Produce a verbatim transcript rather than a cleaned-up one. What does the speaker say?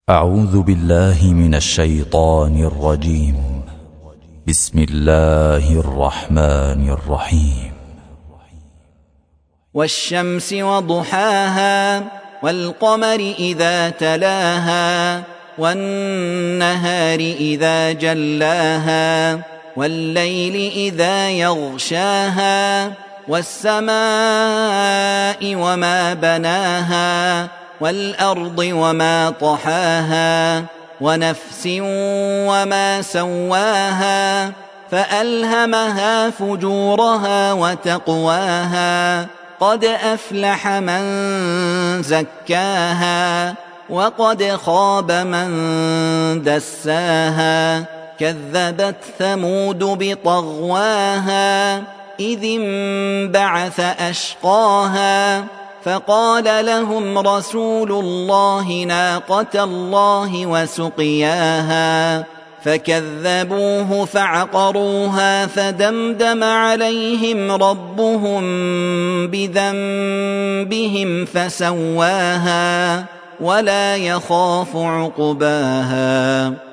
أعوذ بالله من الشيطان الرجيم. بسم الله الرحمن الرحيم. والشمس وضحاها والقمر إذا تلاها والنهار إذا جلاها والليل إذا يغشاها والسماء وما بناها والأرض وما طحاها ونفس وما سواها فألهمها فجورها وتقواها قد أفلح من زكاها وقد خاب من دساها كذبت ثمود بطغواها إذ انبعث أشقاها فقال لهم رسول الله ناقة الله وسقياها فكذبوه فعقروها فدمدم عليهم ربهم بذنبهم فسواها ولا يخاف عقباها.